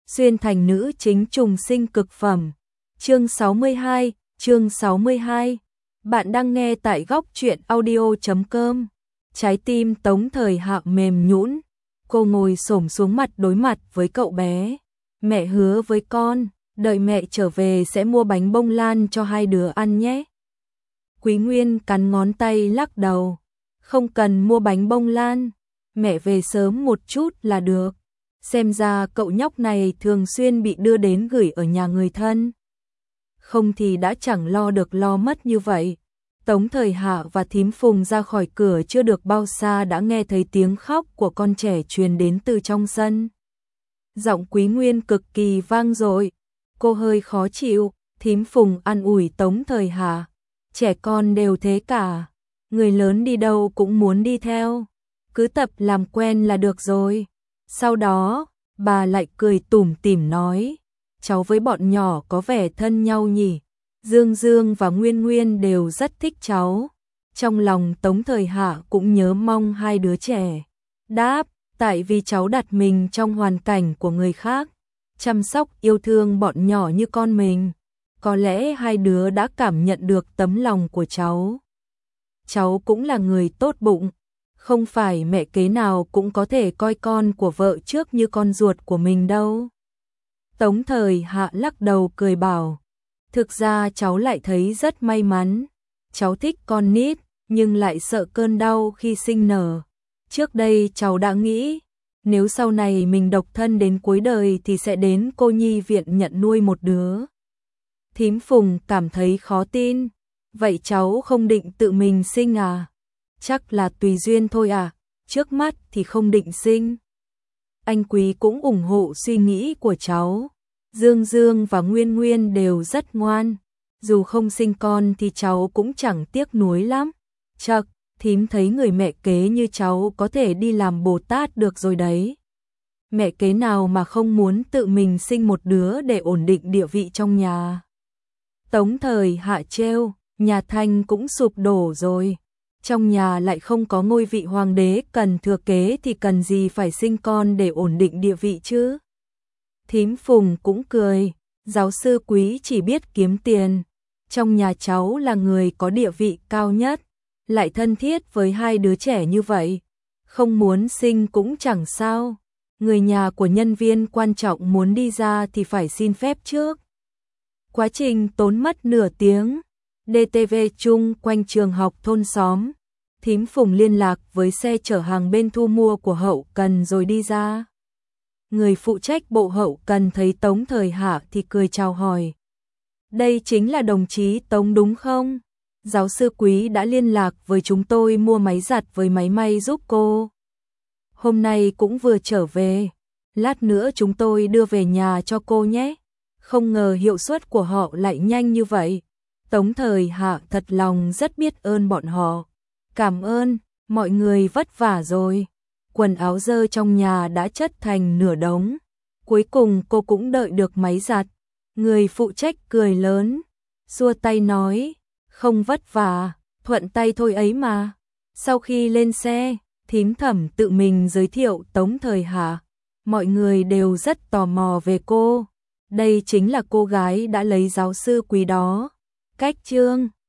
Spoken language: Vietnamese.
xuyên thành nữ chính trùng sinh cực phẩm. Chương 62, chương 62. Bạn đang nghe tại góc truyện audio.com. Trái tim Tống Thời Hạ mềm nhũn, cô ngồi xổm xuống mặt đối mặt với cậu bé. Mẹ hứa với con, đợi mẹ trở về sẽ mua bánh bông lan cho hai đứa ăn nhé. Quý Nguyên cắn ngón tay lắc đầu. Không cần mua bánh bông lan, mẹ về sớm một chút là được. Xem ra cậu nhóc này thường xuyên bị đưa đến gửi ở nhà người thân. Không thì đã chẳng lo được lo mất như vậy. Tống Thời Hạ và Thím Phùng ra khỏi cửa chưa được bao xa đã nghe thấy tiếng khóc của con trẻ truyền đến từ trong sân. Giọng Quý Nguyên cực kỳ vang dội, cô hơi khó chịu. Thím Phùng an ủi Tống Thời Hạ, trẻ con đều thế cả, người lớn đi đâu cũng muốn đi theo, cứ tập làm quen là được rồi. Sau đó, bà lại cười tủm tỉm nói, cháu với bọn nhỏ có vẻ thân nhau nhỉ. Dương Dương và Nguyên Nguyên đều rất thích cháu. Trong lòng Tống Thời Hạ cũng nhớ mong hai đứa trẻ. Đáp, tại vì cháu đặt mình trong hoàn cảnh của người khác, chăm sóc yêu thương bọn nhỏ như con mình. Có lẽ hai đứa đã cảm nhận được tấm lòng của cháu. Cháu cũng là người tốt bụng, không phải mẹ kế nào cũng có thể coi con của vợ trước như con ruột của mình đâu. Tống Thời Hạ lắc đầu cười bảo, thực ra cháu lại thấy rất may mắn. Cháu thích con nít, nhưng lại sợ cơn đau khi sinh nở. Trước đây cháu đã nghĩ, nếu sau này mình độc thân đến cuối đời thì sẽ đến cô nhi viện nhận nuôi một đứa. Thím Phùng cảm thấy khó tin. Vậy cháu không định tự mình sinh à? Chắc là tùy duyên thôi à, trước mắt thì không định sinh. Anh Quý cũng ủng hộ suy nghĩ của cháu. Dương Dương và Nguyên Nguyên đều rất ngoan, dù không sinh con thì cháu cũng chẳng tiếc nuối lắm. Chậc, thím thấy người mẹ kế như cháu có thể đi làm Bồ Tát được rồi đấy. Mẹ kế nào mà không muốn tự mình sinh một đứa để ổn định địa vị trong nhà. Tống Thời Hạ trêu, nhà Thanh cũng sụp đổ rồi. Trong nhà lại không có ngôi vị hoàng đế cần thừa kế thì cần gì phải sinh con để ổn định địa vị chứ. Thím Phùng cũng cười, giáo sư Quý chỉ biết kiếm tiền. Trong nhà cháu là người có địa vị cao nhất, lại thân thiết với hai đứa trẻ như vậy. Không muốn sinh cũng chẳng sao. Người nhà của nhân viên quan trọng muốn đi ra thì phải xin phép trước. Quá trình tốn mất nửa tiếng. DTV chung quanh trường học thôn xóm. Thím Phùng liên lạc với xe chở hàng bên thu mua của hậu cần rồi đi ra. Người phụ trách bộ hậu cần thấy Tống Thời Hạ thì cười chào hỏi. Đây chính là đồng chí Tống đúng không? Giáo sư Quý đã liên lạc với chúng tôi mua máy giặt với máy may giúp cô. Hôm nay cũng vừa trở về. Lát nữa chúng tôi đưa về nhà cho cô nhé. Không ngờ hiệu suất của họ lại nhanh như vậy. Tống Thời Hạ thật lòng rất biết ơn bọn họ. Cảm ơn, mọi người vất vả rồi. Quần áo dơ trong nhà đã chất thành nửa đống. Cuối cùng cô cũng đợi được máy giặt. Người phụ trách cười lớn, xua tay nói, không vất vả, thuận tay thôi ấy mà. Sau khi lên xe, Thím Thẩm tự mình giới thiệu Tống Thời Hạ. Mọi người đều rất tò mò về cô. Đây chính là cô gái đã lấy giáo sư Quý đó. Cách chương